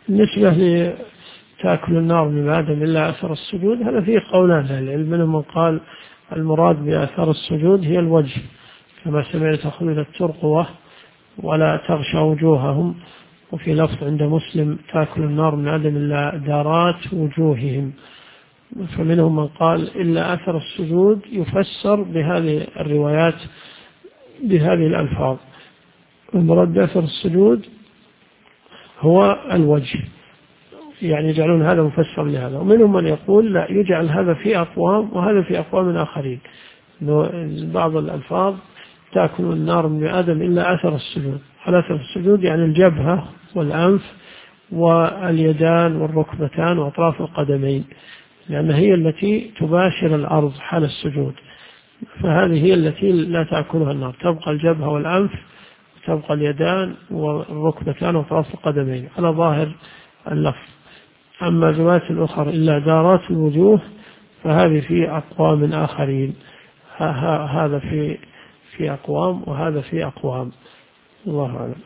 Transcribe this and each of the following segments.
بالنسبة لتأكل النار من آدم إلا أثر السجود، هذا فيه قولان للعلم، منهم من قال المراد بأثر السجود هي الوجه، كما سمعت تأخذون الترقوة ولا تغشى وجوههم، وفي لفظ عند مسلم تأكل النار من آدم إلا دارات وجوههم. فمنهم من قال إلا أثر السجود يفسر بهذه الروايات بهذه الألفاظ، المراد بأثر السجود هو الوجه، يعني يجعلون هذا مفسر لهذا. ومنهم من يقول لا، يجعل هذا في أقوام وهذا في أقوام آخرين، بعض الألفاظ تأكل النار من آدم إلا أثر السجود، أثر السجود يعني الجبهة والأنف واليدان والركبتان وأطراف القدمين، لأن هي التي تباشر الأرض حال السجود، فهذه هي التي لا تأكلها النار، تبقى الجبهة والأنف، تبقى اليدان والركبتان وأطراف القدمين على ظاهر اللفظ. أما الروايات الأخرى إلا دارات الوجوه فهذه في أقوام آخرين، هذا في أقوام وهذا في أقوام، الله أعلم.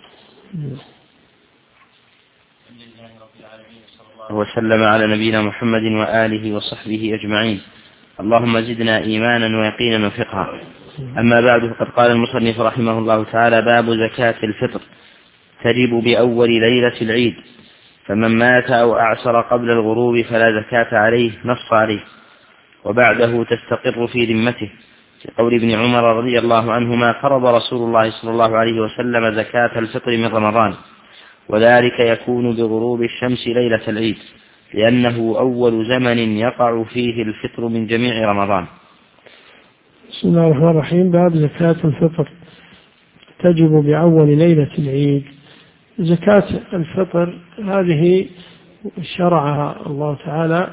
وسلم على نبينا محمد وآله وصحبه أجمعين. اللهم زدنا إيمانا ويقينا وفقها. أما بعد، فقد قال المصنف رحمه الله تعالى: باب زكاة الفطر تجب بأول ليلة العيد، فمن مات أو أعسر قبل الغروب فلا زكاة عليه، نص عليه، وبعده تستقر في ذمته، لقول ابن عمر رضي الله عنهما: فرض رسول الله صلى الله عليه وسلم زكاة الفطر من رمضان، وذلك يكون بغروب الشمس ليلة العيد، لأنه أول زمن يقع فيه الفطر من جميع رمضان. بسم الله الرحمن الرحيم. باب زكاة الفطر تجب بأول ليلة العيد. زكاة الفطر هذه شرعها الله تعالى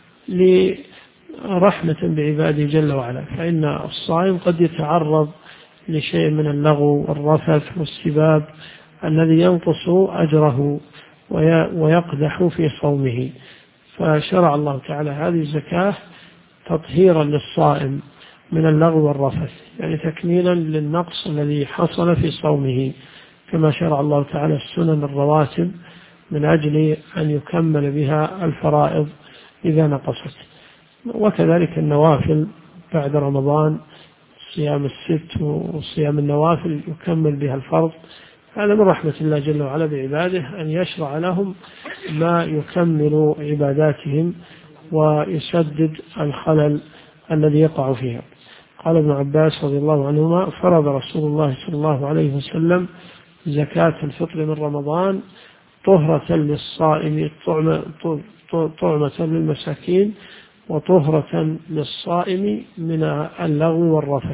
لرحمة بعباده جل وعلا، فإن الصائم قد يتعرض لشيء من اللغو والرفث والسباب الذي ينقص أجره ويقدح في صومه، فشرع الله تعالى هذه الزكاة تطهيرا للصائم من اللغو والرفث، يعني تكميلا للنقص الذي حصل في صومه، كما شرع الله تعالى السنن الرواتب من أجل أن يكمل بها الفرائض إذا نقصت، وكذلك النوافل بعد رمضان، صيام الست وصيام النوافل يكمل بها الفرض. هذا من رحمة الله جل وعلا بعباده أن يشرع لهم ما يكمل عباداتهم ويسدد الخلل الذي يقع فيها. قال ابن عباس رضي الله عنهما: فرض رسول الله صلى الله عليه وسلم زكاة الفطر من رمضان طهرة للصائم، طعمة للمساكين وطهرة للصائم من اللغو والرفث.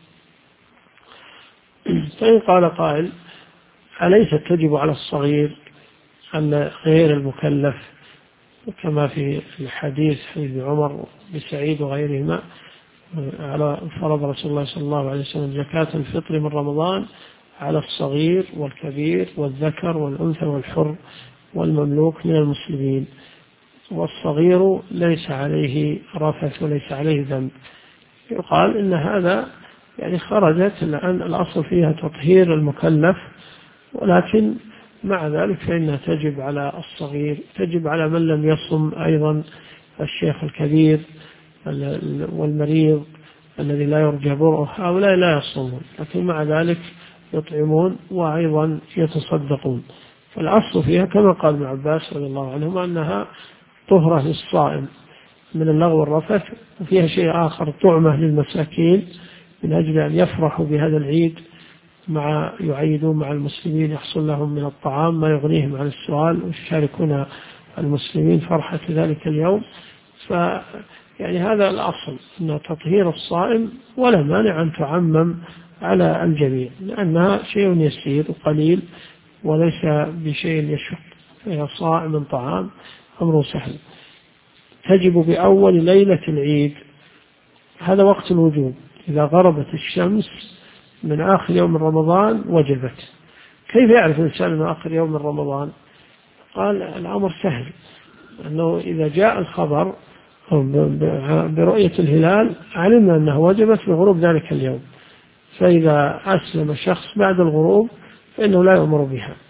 فإن قال قائل: أليست تجب على الصغير أن غير المكلف، كما في الحديث حديث عمر بسعيد وغيرهما على فرض رسول الله صلى الله عليه وسلم زكاة الفطر من رمضان على الصغير والكبير والذكر والأنثى والحر والمملوك من المسلمين، والصغير ليس عليه رفث وليس عليه ذنب. يقال إن هذا يعني خرجت، لأن الأصل فيها تطهير المكلف، ولكن مع ذلك فإنها تجب على الصغير، تجب على من لم يصم أيضا، الشيخ الكبير والمريض الذي لا يرجى برؤه، هؤلاء لا يصومون، لكن مع ذلك يطعمون وأيضا يتصدقون. فالأصل فيها كما قال ابن عباس رضي الله عنهما أنها طهرة للصائم من اللغو والرفث، وفيها شيء آخر طعمة للمساكين من أجل أن يفرحوا بهذا العيد، مع يعيدون مع المسلمين، يحصل لهم من الطعام ما يغنيهم عن السؤال، ويشاركون المسلمين فرحة ذلك اليوم. يعني هذا الأصل، أن تطهير الصائم ولا مانع أن تعمم على الجميع، لأنها شيء يسير وقليل وليس بشيء يشق، فهي صائم من طعام أمر سهل. تجب بأول ليلة العيد، هذا وقت الوجوب، إذا غربت الشمس من آخر يوم من رمضان وجبت. كيف يعرف الإنسان من آخر يوم من رمضان؟ قال الأمر سهل، أنه إذا جاء الخبر برؤية الهلال علمنا أنه وجبت بغروب ذلك اليوم، فإذا أسلم شخص بعد الغروب فإنه لا يؤمر بها،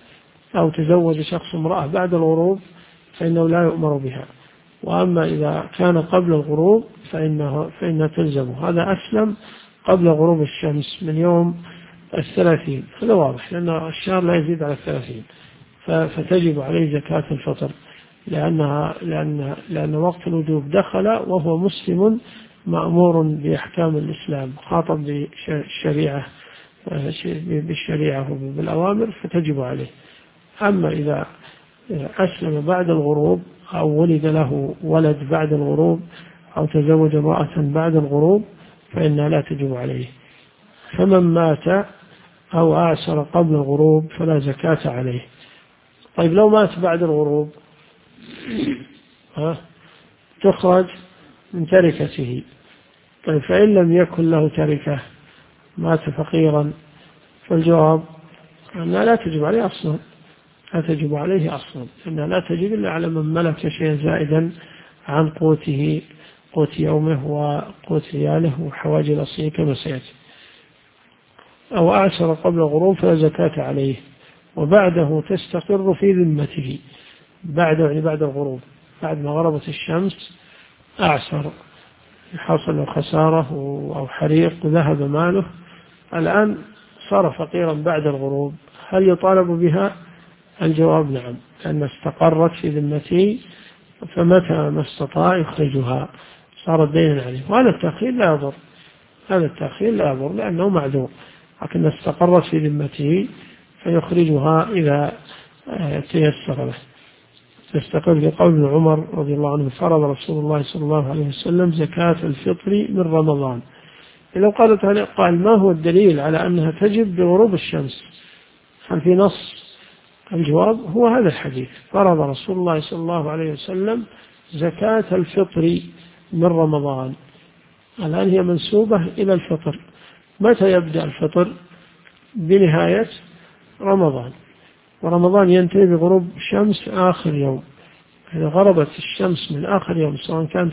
أو تزوج شخص امرأة بعد الغروب فإنه لا يؤمر بها، وأما إذا كان قبل الغروب فإنها تلزمه. هذا أسلم قبل غروب الشمس من يوم 30، هذا واضح لأن الشهر لا يزيد على 30، فتجب عليه زكاة الفطر لأن وقت الوجوب دخل وهو مسلم مأمور بأحكام الإسلام، خاطب بالشريعة وبالأوامر، فتجب عليه. أما إذا أسلم بعد الغروب أو ولد له ولد بعد الغروب أو تزوج امرأة بعد الغروب فإنها لا تجب عليه. فمن مات أو أعسر قبل الغروب فلا زكاة عليه. طيب لو مات بعد الغروب تخرج من تركته. طيب فإن لم يكن له تركة، مات فقيرا، فالجواب أنها لا تجب عليه أصلا، لا تجب عليه أصلا، أنها لا تجب إلا على من ملك شيئا زائدا عن قوته، قوت يومه وقوت عياله وحواجز الأصيل كما سيأتي. أو أعسر قبل الغروب فلا زكاة عليه، وبعده تستقر في ذمته. بعد الغروب، بعد ما غربت الشمس أعسر، حصل له خسارة أو حريق ذهب ماله، الآن صار فقيرا بعد الغروب، هل يطالب بها؟ الجواب نعم، لأن استقرت في ذمته، فمتى ما استطاع يخرجها صار دينا عليه. وهذا التأخير لا يضر، هذا التأخير لا يضر لأنه معذور، لكن استقرت في ذمته فيخرجها إذا تيسر له. تستقر بقول ابن عمر رضي الله عنه: فرض رسول الله صلى الله عليه وسلم زكاة الفطر من رمضان. لو قال ما هو الدليل على أنها تجب بغروب الشمس؟ هل في نص؟ الجواب هو هذا الحديث: فرض رسول الله صلى الله عليه وسلم زكاة الفطر من رمضان. الآن هي منسوبة إلى الفطر. متى يبدأ الفطر؟ بنهاية رمضان، ورمضان ينتهي بغروب شمس آخر يوم. إذا غربت الشمس من آخر يوم سواء كان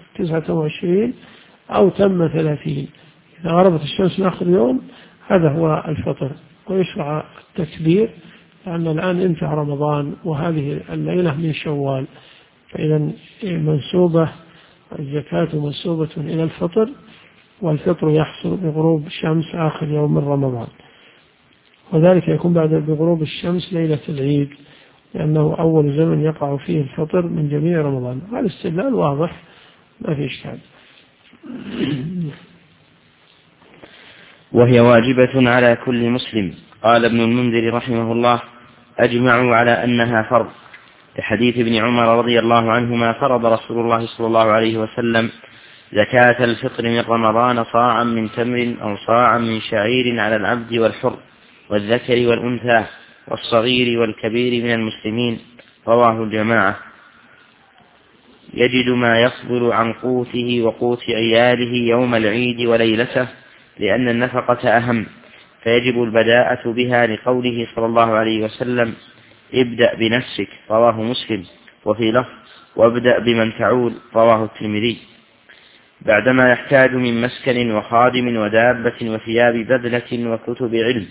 29 أو تم 30، إذا غربت الشمس من آخر يوم هذا هو الفطر، ويشرع التكبير لأن الآن انتهى رمضان وهذه الليلة من شوال. فإذا منسوبة الزكاة منسوبة إلى الفطر، والفطر يحصل بغروب شمس آخر يوم من رمضان، وذلك يكون بعد بغروب الشمس ليلة العيد، لأنه أول زمن يقع فيه الفطر من جميع رمضان. هذا استدلال واضح ما في إشكال. وهي واجبة على كل مسلم. قال ابن المنذر رحمه الله: أجمعوا على أنها فرض، لحديث ابن عمر رضي الله عنهما: فرض رسول الله صلى الله عليه وسلم زكاة الفطر من رمضان صاعا من تمر أو صاعا من شعير على العبد والحر والذكر والأنثى والصغير والكبير من المسلمين. رواه الجماعة. يجد ما يفضل عن قوته وقوت عياله يوم العيد وليلته، لأن النفقة أهم، فيجب البداءة بها، لقوله صلى الله عليه وسلم: ابدأ بنفسك. رواه مسلم. وفي لفظ: وابدأ بمن تعول. رواه الترمذي. بعدما يحتاج من مسكن وخادم ودابة وثياب بذلة وكتب علم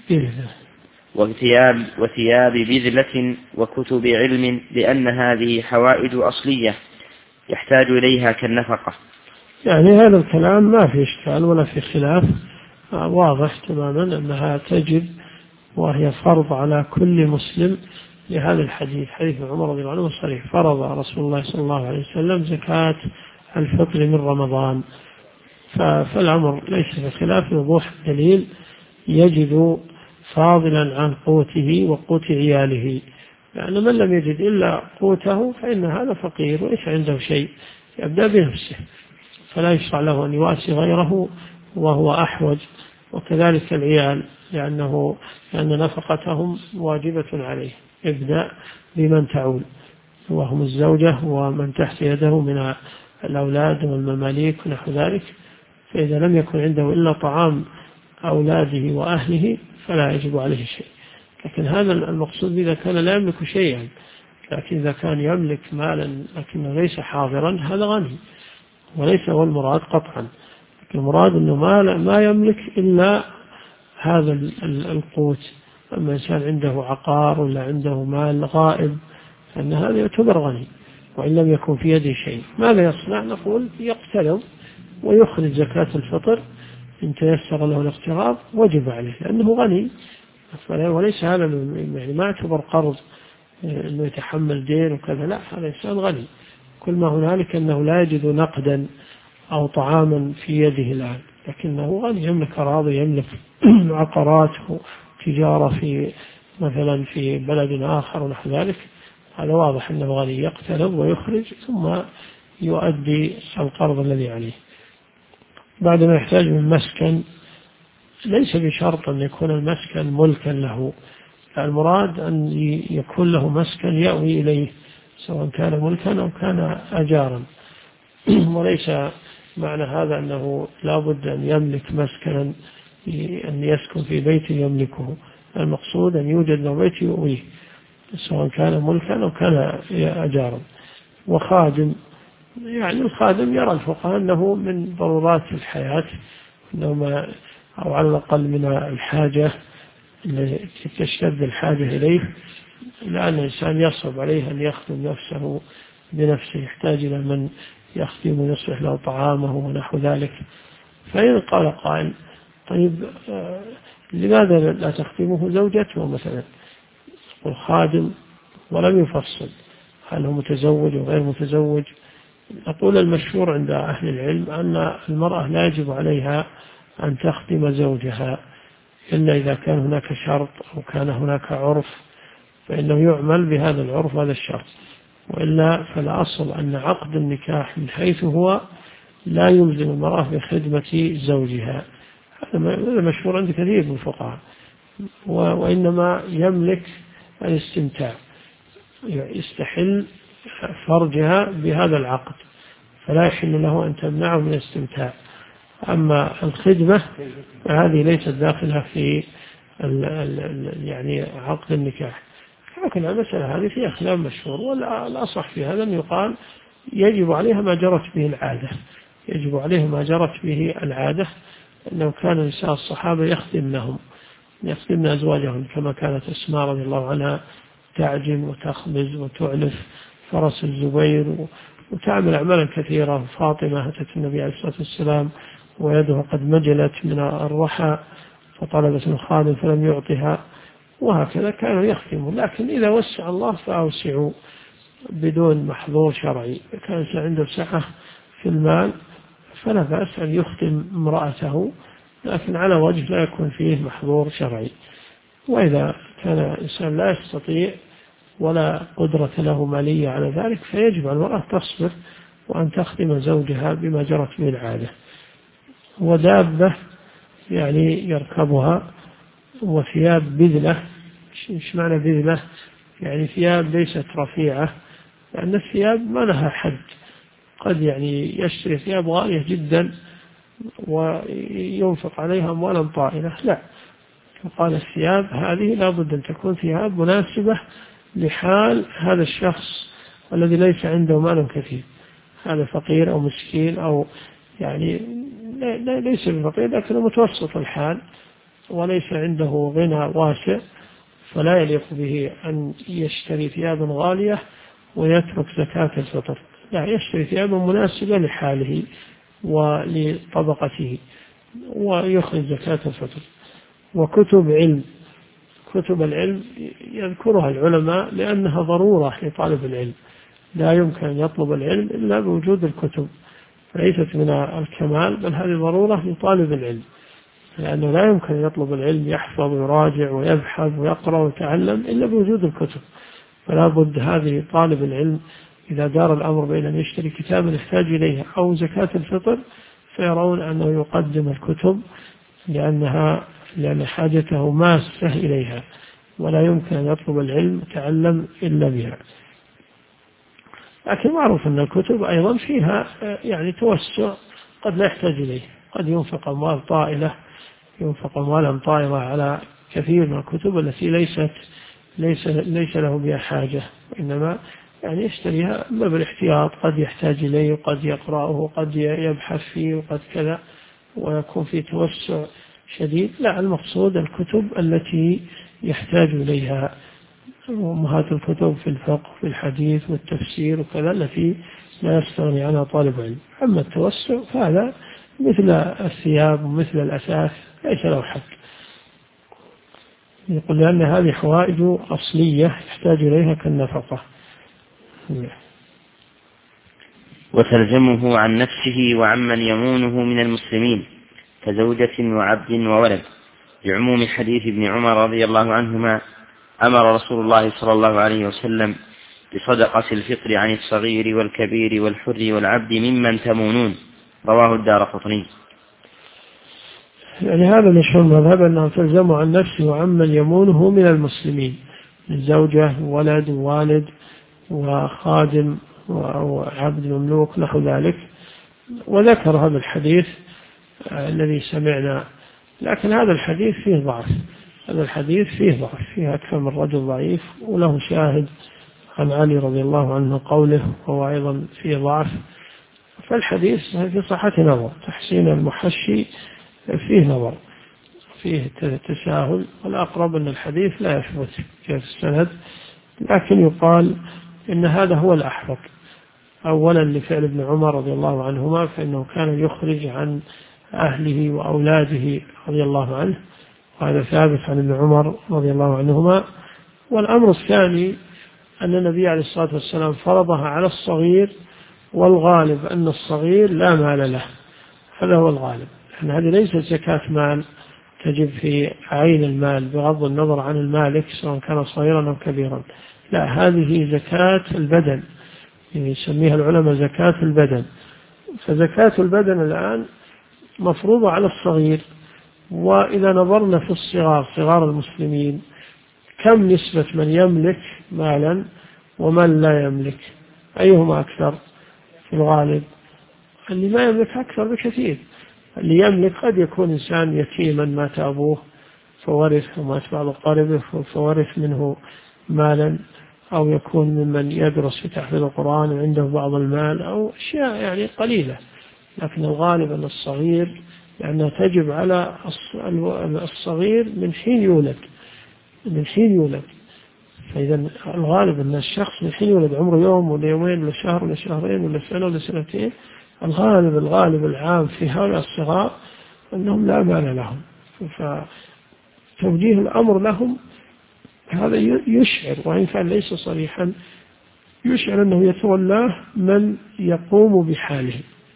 وثياب بذلة وكتب علم، لأن هذه حوائج أصلية يحتاج إليها كالنفقة. يعني هذا الكلام ما في إشكال ولا في خلاف، واضح تماما أنها تجب وهي فرض على كل مسلم، لهذا الحديث حديث عمر رضي الله عنه صريح: فرض رسول الله صلى الله عليه وسلم زكاة الفطر من رمضان. فالأمر ليس في خلاف، وضوح الدليل يجد فاضلا عن قوته وقوت عياله، لأن من لم يجد إلا قوته فإن هذا فقير وليس عنده شيء، يبدأ بنفسه، فلا يشرع له أن يواسي غيره وهو أحوج. وكذلك العيال، لأن نفقتهم واجبة عليه. ابدأ بمن تعول، وهم الزوجة ومن تحت يده من الأولاد والمماليك ونحو ذلك. فإذا لم يكن عنده إلا طعام أولاده وأهله فلا يجب عليه شيء. لكن هذا المقصود إذا كان لا يملك شيئا، لكن إذا كان يملك مالا لكنه ليس حاضرا هذا غني، وليس هو المراد قطعا. لكن المراد أنه ما يملك إلا هذا القوت أما إنسان عنده عقار ولا عنده مال غائب فإن هذا يعتبر غني وإن لم يكن في يده شيء. ماذا يصنع؟ نقول يقترض ويخرج زكاة الفطر إن تيسر له الاقتراض وجب عليه لأنه غني، وليس هذا يعني ما يعتبر قرض أنه يتحمل دين وكذا، لا، هذا إنسان غني. كل ما هنالك أنه لا يجد نقدا أو طعاما في يده الآن، لكنه غني، يملك أراضي، يملك عقارات وتجارة في مثلا في بلد آخر ونحو ذلك، هذا واضح أنه غني، يقترض ويخرج ثم يؤدي القرض الذي عليه. بعد ما يحتاج من مسكن، ليس بشرط أن يكون المسكن ملكا له، المراد أن يكون له مسكن يأوي إليه سواء كان ملكا أو كان أجارا. وليس معنى هذا أنه لا بد أن يملك مسكنا، أن يسكن في بيت يملكه، المقصود أن يوجد له بيت يؤويه سواء كان ملكا أو كان أجارا. وخادم، يعني الخادم يرى الفقهاء أنه من ضرورات الحياة، أنه أو على الأقل من الحاجة التي تشتد الحاجة إليه، لأن الإنسان يصعب عليه أن يخدم نفسه بنفسه، يحتاج إلى من يخدم ويصلح له طعامه ونحو ذلك. فإن قال قائل طيب لماذا لا تخدمه زوجته مثلا؟ والخادم ولم يفصل هل هو متزوج وغير متزوج. أقول المشهور عند أهل العلم أن المرأة لا يجب عليها أن تخدم زوجها إلا إذا كان هناك شرط أو كان هناك عرف، فإنه يعمل بهذا العرف هذا الشرط، وإلا فالأصل أن عقد النكاح من حيث هو لا يلزم المرأة بخدمة زوجها، هذا مشهور عند كثير من الفقهاء، وإنما يملك الاستمتاع، يستحل فرجها بهذا العقد، فلا يحل له أن تمنعه من الاستمتاع. أما الخدمة فهذه ليست داخلة في يعني عقد النكاح. لكن المسألة هذه فيها خلاف مشهور، والأصح في هذا أن يقال يجب عليها ما جرت به العادة، يجب عليها ما جرت به العادة، أنه كان نساء الصحابة يخدمن أزواجهم، كما كانت أسماء رضي الله عنها تعجن وتخبز وتعلف فرس الزبير وتعمل أعمالا كثيرة. فاطمة أتت النبي عليه الصلاة والسلام ويده قد مجلت من الرحى فطلبت الخادم فلم يعطها، وهكذا كانوا يخدمون. لكن إذا وسع الله فأوسعوا بدون محظور شرعي، كان عنده سعة في المال فلا بأس أن يخدم امرأته، لكن على وجه لا يكون فيه محظور شرعي. وإذا كان الإنسان لا يستطيع ولا قدرة له مالية على ذلك فيجب على المرأة تصبر وأن تخدم زوجها بما جرت به العادة. ودابة يعني يركبها، وثياب بذلة. إيش معنى بذلة؟ يعني ثياب ليست رفيعة، لأن الثياب ما لها حد، قد يعني يشتري ثياب غالية جدا وينفق عليها أموالا طائلة، لا، فقال الثياب هذه لا بد أن تكون ثياب مناسبة لحال هذا الشخص الذي ليس عنده مال كثير، هذا فقير أو مسكين أو يعني ليس بفقير لكنه متوسط الحال وليس عنده غنى واسع، فلا يليق به أن يشتري ثيابا غالية ويترك زكاة الفطر، لا، يشتري ثيابا مناسبة لحاله ولطبقته ويخرج زكاة الفطر. وكتب علم، كتب العلم يذكرها العلماء لأنها ضرورة لطالب العلم، لا يمكن أن يطلب العلم إلا بوجود الكتب، ليست من الكمال بل هذه ضرورة لطالب العلم، لأنه لا يمكن أن يطلب العلم يحفظ ويراجع ويبحث ويقرأ ويتعلم إلا بوجود الكتب. فلا بد هذه طالب العلم إذا دار الأمر بين أن يشتري كتابا يحتاج إليها أو زكاة الفطر فيرون أنه يقدم الكتب لأن حاجته ماسة إليها، ولا يمكن أن يطلب العلم يتعلم إلا بها. لكن معروف أن الكتب أيضا فيها يعني توسع، قد لا يحتاج إليه، قد ينفق أموال طائلة، ينفق أموالا طائلة على كثير من الكتب التي ليس له بها حاجة، إنما يعني يشتريها بالاحتياط، قد يحتاج إليه وقد يقرأه وقد يبحث فيه وقد كذا ويكون فيه توسع شديد. لا، المقصود الكتب التي يحتاج إليها أمهات الكتب في الفقه في الحديث والتفسير وكذا التي لا يستغني عنها طالب علم. أما التوسع فهذا مثل الثياب ومثل الأثاث ليس له حد. يقول لأن هذه حوائج أصلية يحتاج إليها كالنفقة. وتلزمه عن نفسه وعمن يمونه من المسلمين كزوجة وعبد وولد، لعموم حديث ابن عمر رضي الله عنهما: أمر رسول الله صلى الله عليه وسلم بصدقة الفطر عن الصغير والكبير والحر والعبد ممن تمونون. رواه الدارقطني. يعني هذا مشهور مذهب أنه تلزم عن نفسه وعمن يمونه من المسلمين من زوجة وولد ووالد وخادم وعبد مملوك نحو ذلك. وذكر هذا الحديث الذي سمعنا، لكن هذا الحديث فيه ضعف. هذا الحديث فيه ضعف، فيه أكثر من رجل ضعيف، وله شاهد عن علي رضي الله عنه قوله وهو أيضا فيه ضعف. فالحديث في صحة نظر. تحسين المحشي فيه نظر، فيه تساهل، والأقرب أن الحديث لا يثبت في السند، لكن يقال إن هذا هو الأحوط. أولا لفعل ابن عمر رضي الله عنهما، فإنه كان يخرج عن أهله وأولاده رضي الله عنه، وهذا ثابت عن ابن عمر رضي الله عنهما. والأمر الثاني أن النبي عليه الصلاة والسلام فرضها على الصغير، والغالب أن الصغير لا مال له، هذا هو الغالب. لأن هذه ليست زكاة مال تجب في عين المال بغض النظر عن المالك سواء كان صغيرا أو كبيرا، لا، هذه زكاة البدن، يسميها العلماء زكاة البدن. فزكاة البدن الآن مفروضة على الصغير. وإذا نظرنا في الصغار، صغار المسلمين، كم نسبة من يملك مالا ومن لا يملك؟ أيهما أكثر؟ في الغالب اللي ما يملك أكثر بكثير. اللي يملك قد يكون إنسان يتيما مات أبوه فورث، ومات بعض قريبه فورث منه مالا، أو يكون ممن يدرس في تحفيظ القرآن وعنده بعض المال، أو أشياء يعني قليلة. لكن الغالب أن الصغير، لأنها تجب على الصغير من حين يولد، من حين يولد. فإذا الغالب أن الشخص من حين يولد عمره يوم ولا يومين ولا شهر ولا شهرين ولا سنة ولا سنتين، الغالب العام في هؤلاء الصغار أنهم لا مال لهم. فتوجيه الأمر لهم هذا يشعر، وإن كان ليس صريحا، يشعر أنه يتولاه من يقوم بحاله.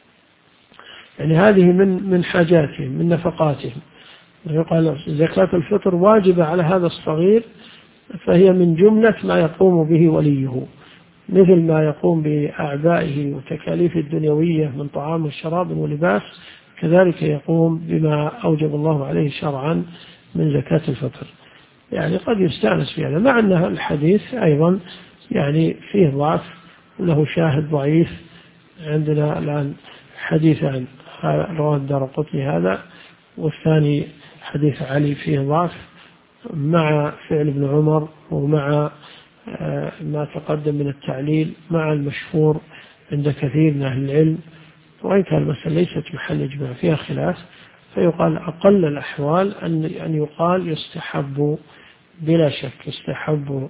يعني هذه من حاجاتهم، من نفقاتهم. يقال زكاة الفطر واجبة على هذا الصغير، فهي من جملة ما يقوم به وليه، مثل ما يقوم بأعبائه وتكاليف الدنيوية من طعام وشراب ولباس، كذلك يقوم بما أوجب الله عليه شرعا من زكاة الفطر. يعني قد يستأنس في هذا، مع أن الحديث أيضا يعني فيه ضعف وله شاهد ضعيف. عندنا الآن حديث عن رواه الدارقطني هذا، والثاني حديث علي فيه ضعف، مع فعل ابن عمر ومع ما تقدم من التعليل، مع المشهور عند كثير من أهل العلم. وإن كان المسألة ليست محل إجماع فيها خلاف، فيقال أقل الأحوال أن يقال يستحب، بلا شك يستحب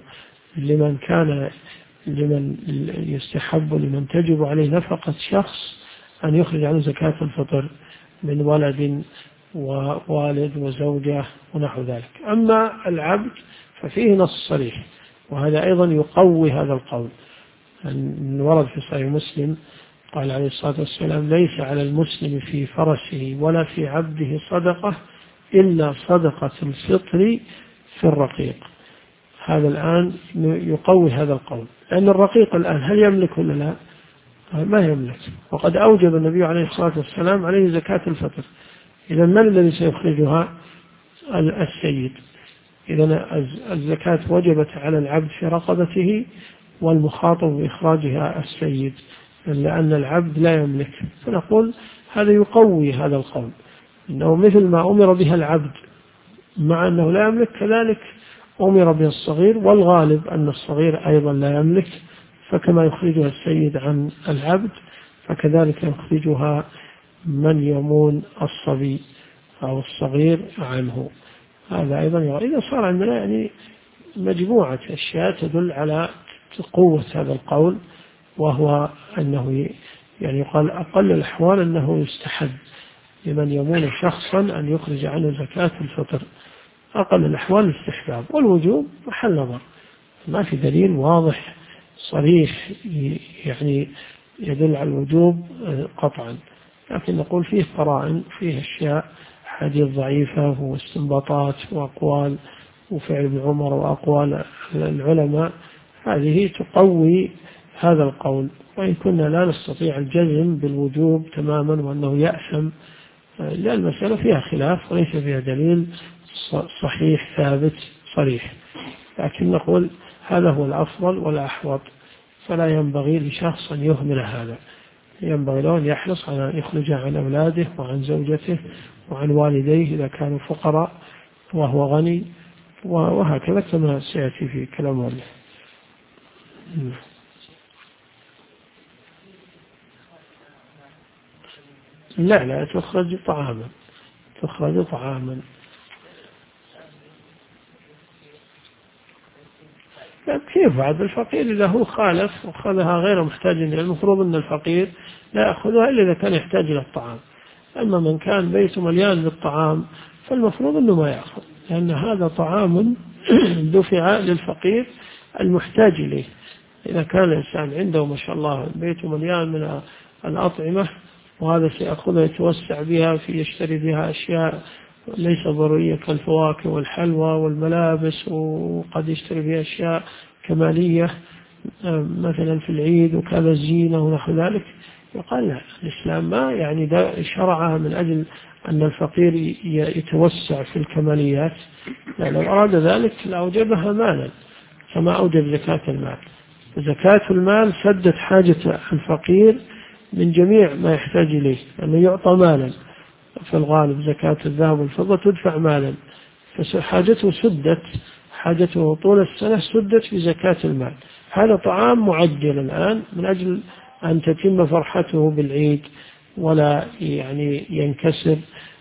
لمن يستحب لمن تجب عليه نفقة شخص أن يخرج عنه زكاة الفطر من ولد ووالد وزوجة ونحو ذلك. أما العبد ففيه نص صريح، وهذا أيضا يقوي هذا القول. أن ورد في صحيح مسلم قال عليه الصلاة والسلام: ليس على المسلم في فرسه ولا في عبده صدقة إلا صدقة الفطر في الرقيق. هذا الآن يقوي هذا القول، لأن الرقيق الآن هل يملك ولا لا؟ ما يملك، وقد أوجب النبي عليه الصلاة والسلام عليه زكاة الفطر. إذا من الذي سيخرجها؟ السيد. إذا الزكاة وجبت على العبد في رقبته، والمخاطب بإخراجها السيد، لأن العبد لا يملك. فنقول هذا يقوي هذا القول، إنه مثل ما أمر بها العبد مع أنه لا يملك، كذلك أمر به الصغير، والغالب أن الصغير أيضا لا يملك، فكما يخرجها السيد عن العبد فكذلك يخرجها من يمون الصبي أو الصغير عنه. هذا أيضا إذا صار عندنا يعني مجموعة أشياء تدل على قوة هذا القول، وهو أنه يعني يقال أقل الأحوال أنه يستحب لمن يمون شخصا أن يخرج عنه زكاة الفطر، أقل الأحوال الاستحباب، والوجوب محل نظر، ما في دليل واضح صريح يعني يدل على الوجوب قطعا، لكن نقول فيه قرائن، فيه أشياء حديث ضعيفة واستنباطات وأقوال وفعل ابن عمر وأقوال العلماء، هذه تقوي هذا القول، وإن كنا لا نستطيع الجزم بالوجوب تماما وأنه يأثم، لأن المسألة فيها خلاف وليس فيها دليل صحيح ثابت صريح، لكن نقول هذا هو الأفضل والأحوط، فلا ينبغي لشخص أن يهمل هذا، ينبغي له أن يحرص على أن يخرج عن أولاده وعن زوجته وعن والديه إذا كانوا فقراء وهو غني، وهكذا كما سيأتي في كلام الله. لا تخرج طعاما، تخرج طعاما. كيف بعد الفقير إذا هو خالف وخذها غير محتاج، المفروض أن الفقير لا يأخذها إلا إذا كان يحتاج إلى الطعام، أما من كان بيته مليان بالطعام فالمفروض أنه ما يأخذ، لأن هذا طعام دفع للفقير المحتاج إليه. إذا كان الإنسان عنده ما شاء الله بيته مليان من الأطعمة وهذا سيأخذها يتوسع بها في يشتري بها أشياء ليس ضرورية كالفواكه والحلوى والملابس، وقد يشتري بها أشياء كمالية مثلا في العيد وكذا الزينة ونحو ذلك، يقال لا، الإسلام ما يعني شرعها من أجل أن الفقير يتوسع في الكماليات، لا، لو أراد ذلك لأوجبها مالا كما أوجب زكاة المال. زكاة المال سدت حاجة الفقير من جميع ما يحتاج إليه، أنه يعطى مالا، في الغالب زكاة الذهب والفضة تدفع مالا، فحاجته سدت، حاجته طول السنة سدت في زكاة المال. هذا طعام معجل الآن من أجل أن تتم فرحته بالعيد ولا يعني ينكسر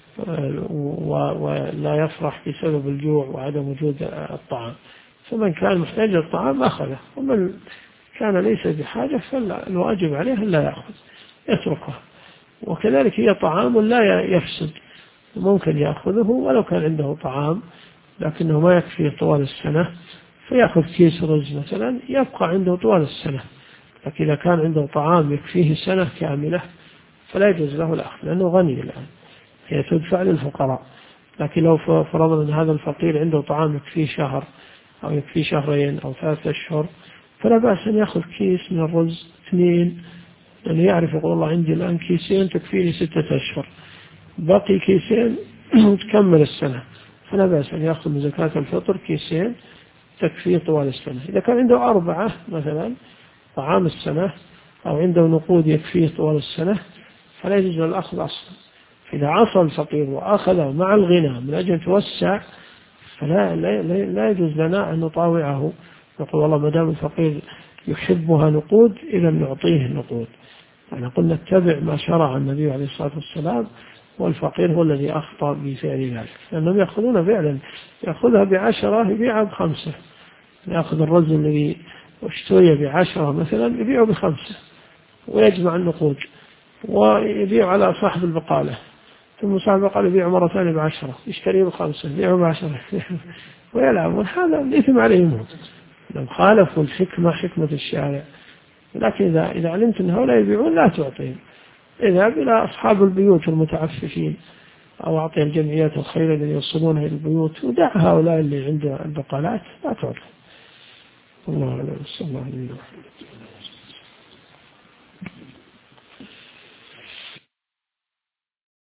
ولا يفرح بسبب الجوع وعدم وجود الطعام، فمن كان محتاج للطعام أخذه، ومن كان ليس بحاجة فالواجب عليه أن لا يأخذ، يتركه. وكذلك هي طعام لا يفسد، ممكن يأخذه ولو كان عنده طعام لكنه ما يكفيه طوال السنة، فيأخذ كيس رز مثلا يبقى عنده طوال السنة، لكن إذا كان عنده طعام يكفيه سنة كاملة فلا يجوز له الأخذ لأنه غني الآن، هي تدفع للفقراء. لكن لو فرضنا أن هذا الفقير عنده طعام يكفيه شهر أو يكفيه شهرين أو 3 أشهر، فلا بأس أن يأخذ كيس من الرز 2، لأنه يعرف يقول الله عندي الآن كيسين تكفيني 6 أشهر، باقي كيسين تكمل السنة، فلا بأس أن يأخذ من زكاة الفطر كيسين تكفيه طوال السنة. إذا كان عنده 4 مثلا طعام السنة أو عنده نقود يكفيه طوال السنة فلا يجوز الأخذ أصلا. إذا عصى الفقير وأخذ مع الغنى من أجل توسع فلا لا يجوز لنا أن نطاوعه، نقول والله ما دام الفقير يحبها نقود إذا نعطيه النقود، يعني قلنا نتبع ما شرع النبي عليه الصلاة والسلام، والفقير هو الذي أخطأ بفعل ذلك، لأنهم يأخذون فعلا، يأخذها ب10 يبيعها ب5، يأخذ الرز الذي اشتري ب10 مثلا يبيعه ب5 ويجمع النقود ويبيع على صاحب البقالة، ثم صاحب البقالة يبيعه مرة ثانية ب10 يشتريه ب5 يبيعه ب10 ويلعب، هذا الإثم عليهم لو خالفوا الحكمة حكمة الشارع. لكن إذا علمت أن هؤلاء يبيعون لا تعطيهم، اذهب إلى أصحاب البيوت المتعففين أو أعطي الجمعيات الخير الذي يوصلونها إلى البيوت، ودع هؤلاء اللي عند البقالات لا تعطي. الله أعلم.